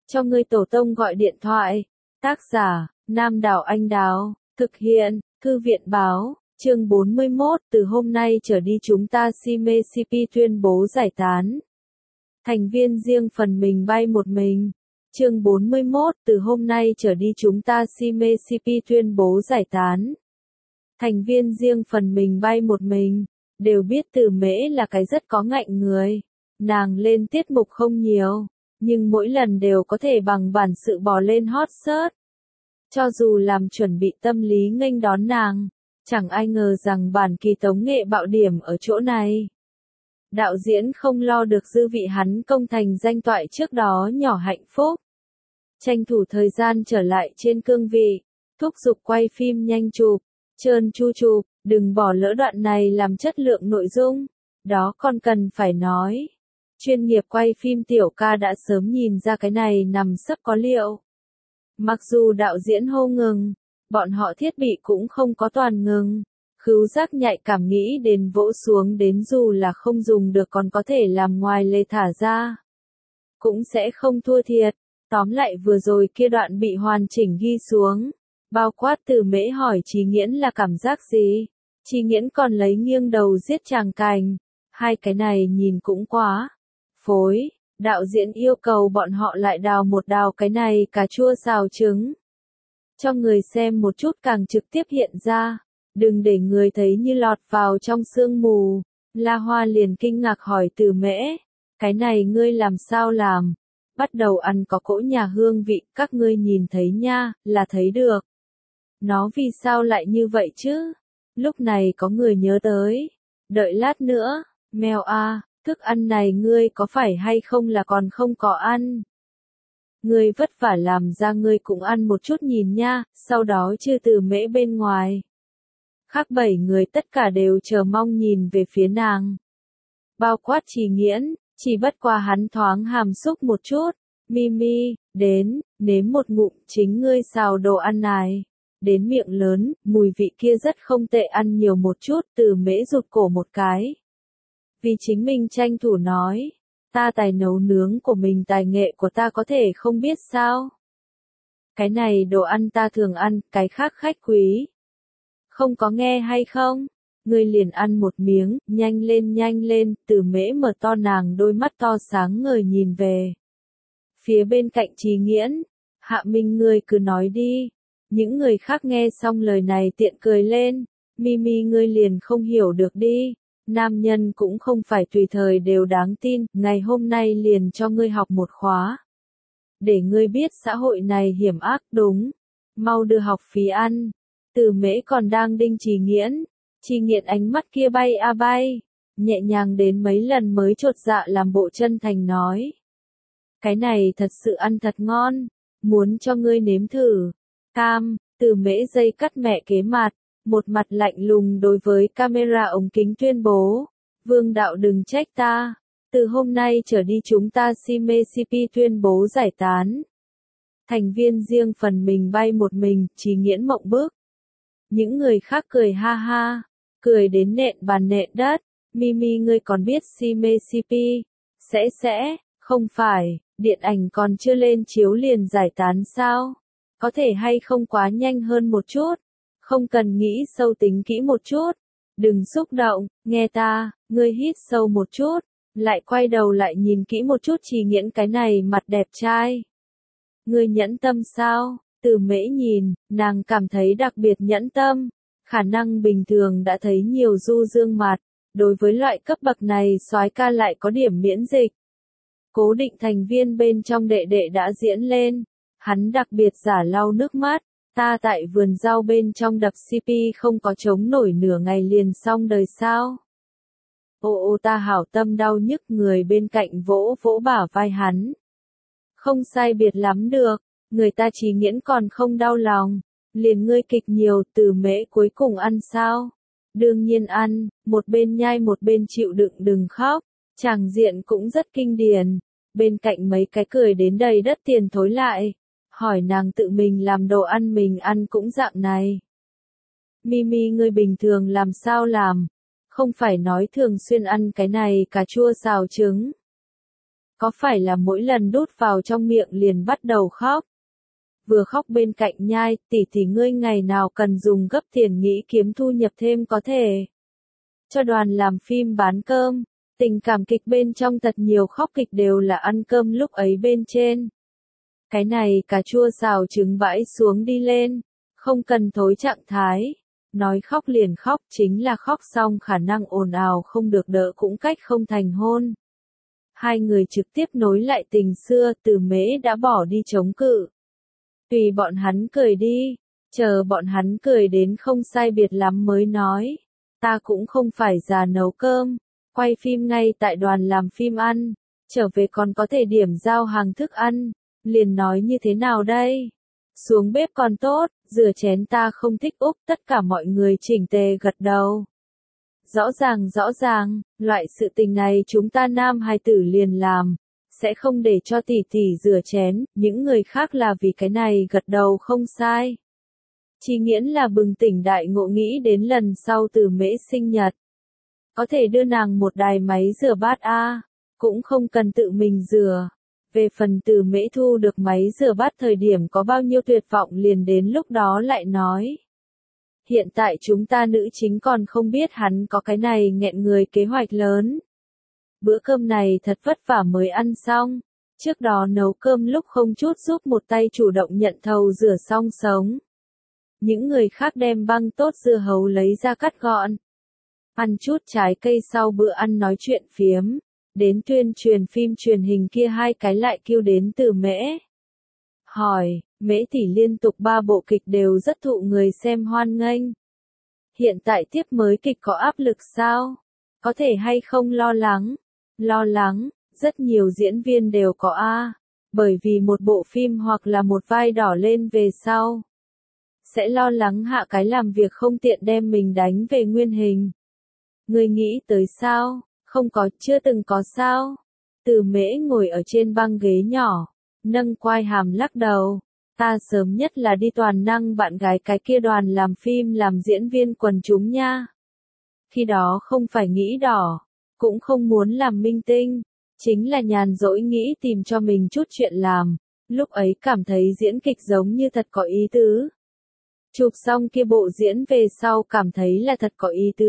cho ngươi tổ tông gọi điện thoại. Tác giả, Nam Đào Anh Đào, thực hiện, Thư viện Báo, chương 41, từ hôm nay trở đi chúng ta CMCP tuyên bố giải tán. Thành viên riêng phần mình bay một mình. Chương 41, từ hôm nay trở đi chúng ta CMCP tuyên bố giải tán. Thành viên riêng phần mình bay một mình, đều biết Từ Mễ là cái rất có ngạnh người. Nàng lên tiết mục không nhiều, nhưng mỗi lần đều có thể bằng bản sự bò lên hot search. Cho dù làm chuẩn bị tâm lý nghênh đón nàng, chẳng ai ngờ rằng bản kỳ tống nghệ bạo điểm ở chỗ này. Đạo diễn không lo được dư vị hắn công thành danh toại trước đó nhỏ hạnh phúc. Tranh thủ thời gian trở lại trên cương vị, thúc giục quay phim nhanh chụp, trơn tru chụp, đừng bỏ lỡ đoạn này làm chất lượng nội dung. Đó còn cần phải nói. Chuyên nghiệp quay phim tiểu ca đã sớm nhìn ra cái này nằm sấp có liệu. Mặc dù đạo diễn hô ngừng, bọn họ thiết bị cũng không có toàn ngừng. Khứu giác nhạy cảm nghĩ đến vỗ xuống đến dù là không dùng được còn có thể làm ngoài lề thả ra. Cũng sẽ không thua thiệt. Tóm lại vừa rồi kia đoạn bị hoàn chỉnh ghi xuống. Bao quát Từ Mễ hỏi Chí Nghiễn là cảm giác gì? Chí Nghiễn còn lấy nghiêng đầu giết chàng cành. Hai cái này nhìn cũng quá phối. Đạo diễn yêu cầu bọn họ lại đào một đào cái này cà chua xào trứng. Cho người xem một chút càng trực tiếp hiện ra. Đừng để người thấy như lọt vào trong sương mù. La Hoa liền kinh ngạc hỏi Từ Mễ. Cái này ngươi làm sao làm? Bắt đầu ăn có cỗ nhà hương vị, các ngươi nhìn thấy nha, là thấy được. Nó vì sao lại như vậy chứ? Lúc này có người nhớ tới. Đợi lát nữa, mèo à, thức ăn này ngươi có phải hay không là còn không có ăn? Ngươi vất vả làm ra ngươi cũng ăn một chút nhìn nha, sau đó trừ Từ Mễ bên ngoài. Khác 7 người tất cả đều chờ mong nhìn về phía nàng. Bao quát Chí Nghiễn, chỉ bất qua hắn thoáng hàm xúc một chút. Mimi, đến, nếm một ngụm chính ngươi xào đồ ăn này. Đến miệng lớn, mùi vị kia rất không tệ ăn nhiều một chút, Từ Mễ rụt cổ một cái. Vì chính mình tranh thủ nói, ta tài nấu nướng của mình tài nghệ của ta có thể không biết sao. Cái này đồ ăn ta thường ăn, cái khác khách quý. Không có nghe hay không? Ngươi liền ăn một miếng, nhanh lên, Từ Mễ mở to nàng đôi mắt to sáng ngời nhìn về. Phía bên cạnh Chí Nghiễn, Hạ Minh ngươi cứ nói đi. Những người khác nghe xong lời này tiện cười lên. Mimi ngươi liền không hiểu được đi. Nam nhân cũng không phải tùy thời đều đáng tin, ngày hôm nay liền cho ngươi học một khóa. Để ngươi biết xã hội này hiểm ác đúng. Mau đưa học phí ăn. Từ Mễ còn đang đinh Chí Nghiễn. Chí Nghiễn ánh mắt kia bay a bay. Nhẹ nhàng đến mấy lần mới chột dạ làm bộ chân thành nói. Cái này thật sự ăn thật ngon. Muốn cho ngươi nếm thử. Cam, Từ Mễ dây cắt mẹ kế mặt. Một mặt lạnh lùng đối với camera ống kính tuyên bố. Vương đạo đừng trách ta. Từ hôm nay trở đi chúng ta CMCP tuyên bố giải tán. Thành viên riêng phần mình bay một mình, Chí Nghiễn mộng bức. Những người khác cười ha ha. Cười đến nện bàn nện đất. Mimi ngươi còn biết CMCP. Sẽ, không phải, điện ảnh còn chưa lên chiếu liền giải tán sao? Có thể hay không quá nhanh hơn một chút? Không cần nghĩ sâu tính kỹ một chút. Đừng xúc động, nghe ta, ngươi hít sâu một chút. Lại quay đầu lại nhìn kỹ một chút Chí Nghiễn cái này mặt đẹp trai. Ngươi nhẫn tâm sao? Từ Mễ nhìn, nàng cảm thấy đặc biệt nhẫn tâm. Khả năng bình thường đã thấy nhiều du dương mặt. Đối với loại cấp bậc này soái ca lại có điểm miễn dịch. Cố Định thành viên bên trong đệ đệ đã diễn lên. Hắn đặc biệt giả lau nước mắt. Ta tại vườn rau bên trong đập CP không có chống nổi nửa ngày liền xong đời sao. Ô ta hảo tâm đau nhức người bên cạnh vỗ vỗ bả vai hắn. Không sai biệt lắm được. Người ta Chí Nghiễn còn không đau lòng. Liền ngươi kịch nhiều, Từ Mễ cuối cùng ăn sao? Đương nhiên ăn, một bên nhai một bên chịu đựng đừng khóc. Tràng diện cũng rất kinh điển. Bên cạnh mấy cái cười đến đầy đất tiền thối lại. Hỏi nàng tự mình làm đồ ăn mình ăn cũng dạng này. Mimi ngươi bình thường làm sao làm? Không phải nói thường xuyên ăn cái này cà chua xào trứng. Có phải là mỗi lần đút vào trong miệng liền bắt đầu khóc? Vừa khóc bên cạnh nhai, tỷ ngươi ngày nào cần dùng gấp tiền nghĩ kiếm thu nhập thêm có thể cho đoàn làm phim bán cơm. Tình cảm kịch bên trong thật nhiều khóc kịch đều là ăn cơm lúc ấy bên trên. Cái này cà chua xào trứng vãi xuống đi lên, không cần thối trạng thái. Nói khóc liền khóc chính là khóc xong khả năng ồn ào không được đỡ cũng cách không thành hôn. Hai người trực tiếp nối lại tình xưa, Từ Mễ đã bỏ đi chống cự. Tùy bọn hắn cười đi, chờ bọn hắn cười đến không sai biệt lắm mới nói. Ta cũng không phải già nấu cơm, quay phim ngay tại đoàn làm phim ăn, trở về còn có thể điểm giao hàng thức ăn, liền nói như thế nào đây? Xuống bếp còn tốt, rửa chén ta không thích úp, tất cả mọi người chỉnh tề gật đầu. Rõ ràng, loại sự tình này chúng ta nam hài tử liền làm, sẽ không để cho tỷ rửa chén, những người khác là vì cái này gật đầu không sai. Chỉ Nghiễn là bừng tỉnh đại ngộ nghĩ đến lần sau Từ Mễ sinh nhật. Có thể đưa nàng một đài máy rửa bát cũng không cần tự mình rửa. Về phần Từ Mễ thu được máy rửa bát thời điểm có bao nhiêu tuyệt vọng liền đến lúc đó lại nói. Hiện tại chúng ta nữ chính còn không biết hắn có cái này nghẹn người kế hoạch lớn. Bữa cơm này thật vất vả mới ăn xong. Trước đó nấu cơm lúc không chút giúp một tay chủ động nhận thầu rửa xong sống. Những người khác đem băng tốt dưa hấu lấy ra cắt gọn. Ăn chút trái cây sau bữa ăn nói chuyện phiếm. Đến tuyên truyền phim truyền hình kia hai cái lại kêu đến Từ Mễ. Hỏi, Mễ tỷ liên tục 3 bộ kịch đều rất thụ người xem hoan nghênh. Hiện tại tiếp mới kịch có áp lực sao? Có thể hay không lo lắng? Lo lắng, rất nhiều diễn viên đều có bởi vì một bộ phim hoặc là một vai đỏ lên về sau. Sẽ lo lắng hạ cái làm việc không tiện đem mình đánh về nguyên hình. Ngươi nghĩ tới sao? Không có, chưa từng có sao? Từ Mễ ngồi ở trên băng ghế nhỏ, nâng quai hàm lắc đầu. Ta sớm nhất là đi toàn năng bạn gái cái kia đoàn làm phim làm diễn viên quần chúng nha. Khi đó không phải nghĩ đỏ, cũng không muốn làm minh tinh, chính là nhàn rỗi nghĩ tìm cho mình chút chuyện làm. Lúc ấy cảm thấy diễn kịch giống như thật có ý tứ. Chụp xong kia bộ diễn về sau cảm thấy là thật có ý tứ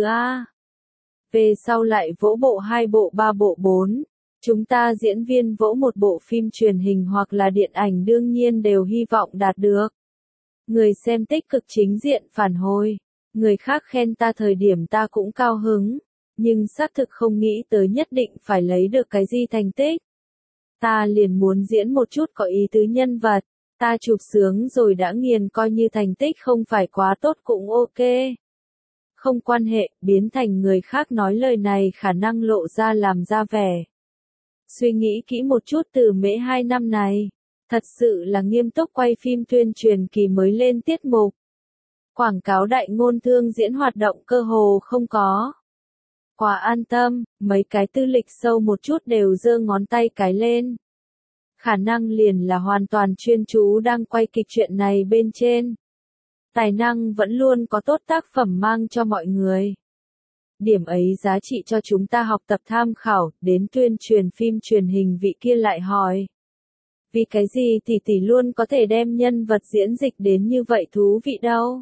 Về sau lại vỗ bộ 2 bộ 3 bộ 4. Chúng ta diễn viên vỗ một bộ phim truyền hình hoặc là điện ảnh đương nhiên đều hy vọng đạt được. Người xem tích cực chính diện phản hồi. Người khác khen ta thời điểm ta cũng cao hứng. Nhưng xác thực không nghĩ tới nhất định phải lấy được cái gì thành tích. Ta liền muốn diễn một chút có ý tứ nhân vật. Ta chụp sướng rồi đã nghiền coi như thành tích không phải quá tốt cũng ok. Không quan hệ, biến thành người khác nói lời này khả năng lộ ra làm ra vẻ. Suy nghĩ kỹ một chút Từ Mễ 2 năm này. Thật sự là nghiêm túc quay phim tuyên truyền kỳ mới lên tiết mục. Quảng cáo đại ngôn thương diễn hoạt động cơ hồ không có. Quá an tâm, mấy cái tư lịch sâu một chút đều giơ ngón tay cái lên. Khả năng liền là hoàn toàn chuyên chú đang quay kịch chuyện này bên trên. Tài năng vẫn luôn có tốt tác phẩm mang cho mọi người. Điểm ấy giá trị cho chúng ta học tập tham khảo, đến tuyên truyền phim truyền hình vị kia lại hỏi. Vì cái gì tỷ luôn có thể đem nhân vật diễn dịch đến như vậy thú vị đâu?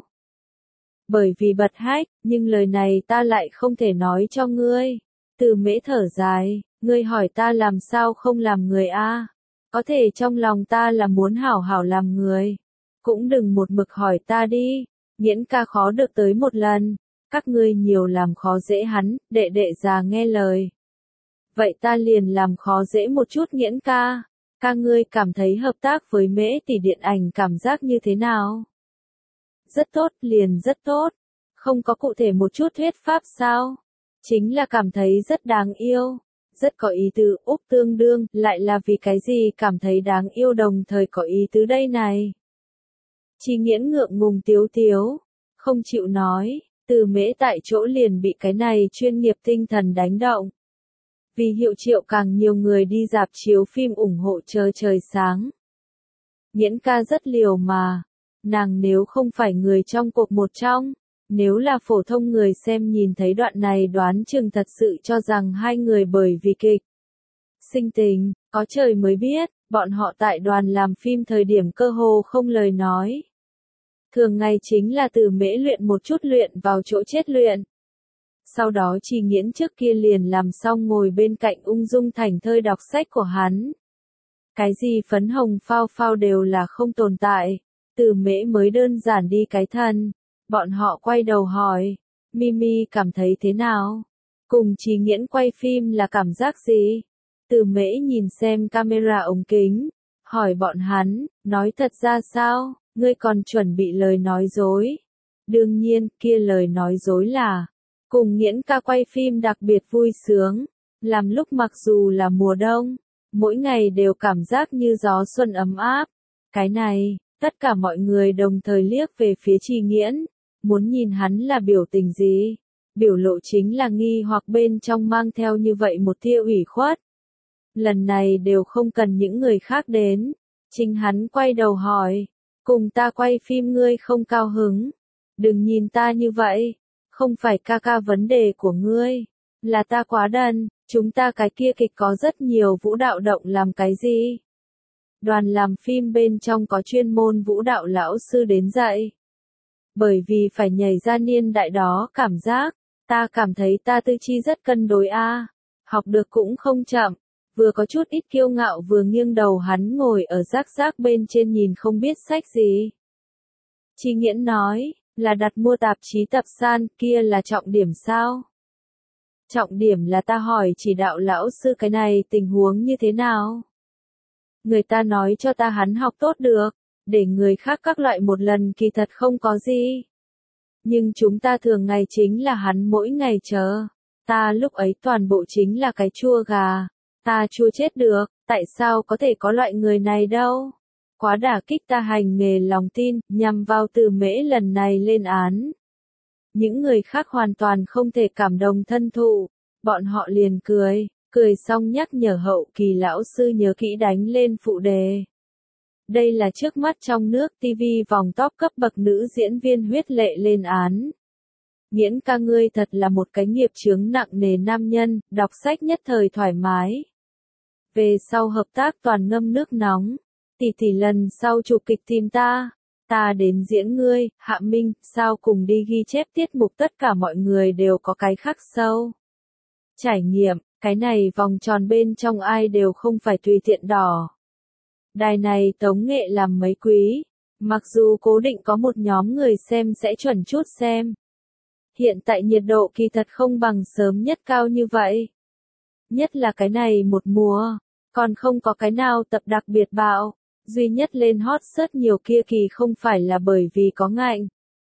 Bởi vì bật hách, nhưng lời này ta lại không thể nói cho ngươi. Từ Mễ thở dài, ngươi hỏi ta làm sao không làm người Có thể trong lòng ta là muốn hảo hảo làm người. Cũng đừng một mực hỏi ta đi, Nghiễn ca khó được tới một lần. Các ngươi nhiều làm khó dễ hắn, đệ già nghe lời. Vậy ta liền làm khó dễ một chút Nghiễn ca. Ca ngươi cảm thấy hợp tác với Mễ tỷ điện ảnh cảm giác như thế nào? Rất tốt, liền rất tốt. Không có cụ thể một chút thuyết pháp sao? Chính là cảm thấy rất đáng yêu. Rất có ý tứ, Úc tương đương, lại là vì cái gì cảm thấy đáng yêu đồng thời có ý tứ đây này? Chỉ Nghiễn ngượng ngùng tiếu, không chịu nói. Từ Mễ tại chỗ liền bị cái này chuyên nghiệp tinh thần đánh động. Vì hiệu triệu càng nhiều người đi rạp chiếu phim ủng hộ chờ trời sáng. Nghiễn ca rất liều mà. Nàng nếu không phải người trong cuộc một trong, nếu là phổ thông người xem nhìn thấy đoạn này đoán chừng thật sự cho rằng hai người bởi vì kịch sinh tình, Có trời mới biết, bọn họ tại đoàn làm phim thời điểm cơ hồ không lời nói. Thường ngày chính là Từ Mễ luyện một chút luyện vào chỗ chết luyện. Sau đó Trì Nghiễn trước kia liền làm xong ngồi bên cạnh ung dung thảnh thơi đọc sách của hắn. Cái gì phấn hồng phao phao đều là không tồn tại, Từ Mễ mới đơn giản đi cái thân. Bọn họ quay đầu hỏi, Mimi cảm thấy thế nào? Cùng Trì Nghiễn quay phim là cảm giác gì? Từ Mễ nhìn xem camera ống kính, hỏi bọn hắn, nói thật ra sao, ngươi còn chuẩn bị lời nói dối. Đương nhiên, kia lời nói dối là, cùng Nghiễn ca quay phim đặc biệt vui sướng, làm lúc mặc dù là mùa đông, mỗi ngày đều cảm giác như gió xuân ấm áp. Cái này, tất cả mọi người đồng thời liếc về phía Trì Nghiễn, muốn nhìn hắn là biểu tình gì. Biểu lộ chính là nghi hoặc bên trong mang theo như vậy một tia ủy khuất. Lần này đều không cần những người khác đến. Chính hắn quay đầu hỏi, cùng ta quay phim ngươi không cao hứng. Đừng nhìn ta như vậy, không phải ca ca vấn đề của ngươi, là ta quá đần, chúng ta cái kia kịch có rất nhiều vũ đạo động làm cái gì. Đoàn làm phim bên trong có chuyên môn vũ đạo lão sư đến dạy. Bởi vì phải nhảy ra niên đại đó cảm giác, ta cảm thấy ta tư chi rất cân đối a, học được cũng không chậm. Vừa có chút ít kiêu ngạo vừa nghiêng đầu hắn ngồi ở rác rác bên trên nhìn không biết sách gì. Trì Nghiễn nói, là đặt mua tạp chí tập san, kia là trọng điểm sao? Trọng điểm là ta hỏi chỉ đạo lão sư cái này tình huống như thế nào? Người ta nói cho ta hắn học tốt được, để người khác các loại một lần kỳ thật không có gì. Nhưng chúng ta thường ngày chính là hắn mỗi ngày chờ. Ta lúc ấy toàn bộ chính là cái chua gà. Ta chua chết được, tại sao có thể có loại người này đâu? Quá đả kích ta hành nghề lòng tin, nhằm vào Từ Mễ lần này lên án. Những người khác hoàn toàn không thể cảm động thân thụ, bọn họ liền cười xong nhắc nhở hậu kỳ lão sư nhớ kỹ đánh lên phụ đề. Đây là trước mắt trong nước TV vòng top cấp bậc nữ diễn viên huyết lệ lên án. Nghiễn ca ngươi thật là một cái nghiệp chướng nặng nề nam nhân, đọc sách nhất thời thoải mái. Về sau hợp tác toàn ngâm nước nóng, tỷ lần sau chụp kịch tìm ta đến diễn ngươi, Hạ Minh, sao cùng đi ghi chép tiết mục tất cả mọi người đều có cái khắc sâu. Trải nghiệm, cái này vòng tròn bên trong ai đều không phải tùy tiện đỏ. Đài này tống nghệ làm mấy quý, mặc dù cố định có một nhóm người xem sẽ chuẩn chút xem. Hiện tại nhiệt độ kỳ thật không bằng sớm nhất cao như vậy. Nhất là cái này một mùa, còn không có cái nào tập đặc biệt bạo, duy nhất lên hot search nhiều kia kỳ không phải là bởi vì có ngạnh.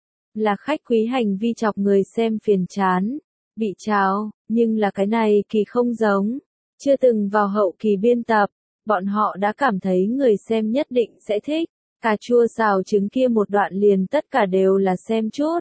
Là khách quý hành vi chọc người xem phiền chán, bị tráo, nhưng là cái này kỳ không giống. Chưa từng vào hậu kỳ biên tập, bọn họ đã cảm thấy người xem nhất định sẽ thích. Cà chua xào trứng kia một đoạn liền tất cả đều là xem chút.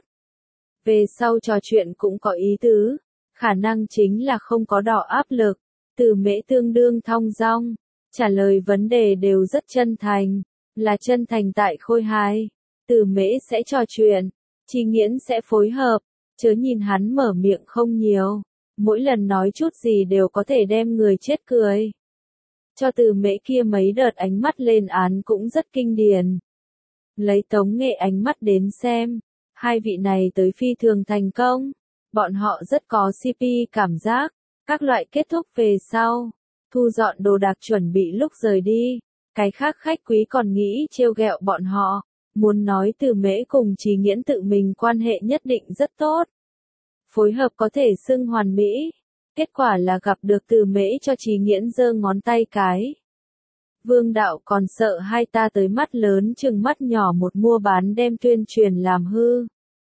Về sau trò chuyện cũng có ý tứ, khả năng chính là không có đỏ áp lực. Từ Mễ tương đương thong dong, trả lời vấn đề đều rất chân thành, là chân thành tại khôi hài. Từ Mễ sẽ trò chuyện, Trì Nghiễn sẽ phối hợp, chớ nhìn hắn mở miệng không nhiều, mỗi lần nói chút gì đều có thể đem người chết cười. Cho Từ Mễ kia mấy đợt ánh mắt lên án cũng rất kinh điển. Lấy tống nghệ ánh mắt đến xem, hai vị này tới phi thường thành công, bọn họ rất có CP cảm giác. Các loại kết thúc về sau, thu dọn đồ đạc chuẩn bị lúc rời đi, cái khác khách quý còn nghĩ trêu ghẹo bọn họ, muốn nói Từ Mễ cùng Trì Nghiễn tự mình quan hệ nhất định rất tốt. Phối hợp có thể xưng hoàn mỹ, kết quả là gặp được Từ Mễ cho Trì Nghiễn giơ ngón tay cái. Vương đạo còn sợ hai ta tới mắt lớn chừng mắt nhỏ một mua bán đem tuyên truyền làm hư.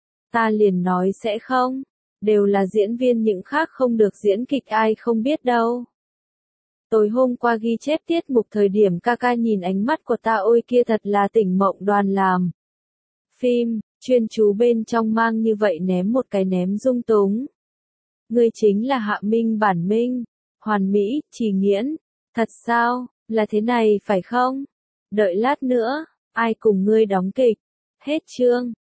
Ta liền nói sẽ không. Đều là diễn viên những khác không được diễn kịch ai không biết đâu. Tối hôm qua ghi chép tiết mục thời điểm ca ca nhìn ánh mắt của ta ôi kia thật là tỉnh mộng đoàn làm. Phim, chuyên chú bên trong mang như vậy ném một cái ném dung túng. Ngươi chính là Hạ Minh bản minh, hoàn mỹ, Trì Nghiễn. Thật sao, là thế này phải không? Đợi lát nữa, ai cùng ngươi đóng kịch? Hết chương.